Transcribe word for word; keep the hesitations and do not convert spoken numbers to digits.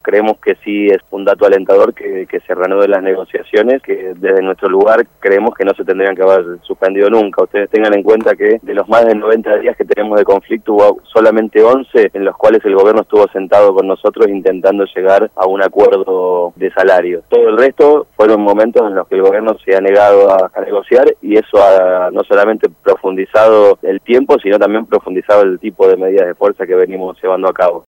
creemos que sí es un dato alentador que, que se reanuden las negociaciones, que desde nuestro lugar creemos que no se tendrían que haber suspendido nunca. Ustedes tengan en cuenta que de los más de noventa días que tenemos de conflicto hubo solamente once en los cuales el gobierno estuvo sentado con nosotros intentando llegar a un acuerdo de salario. Todo el resto fueron momentos en los que el gobierno se ha negado a, a negociar, y eso ha no solamente profundizado el tiempo, sino también profundizado el tipo de medidas de fuerza que venimos llevando a cabo.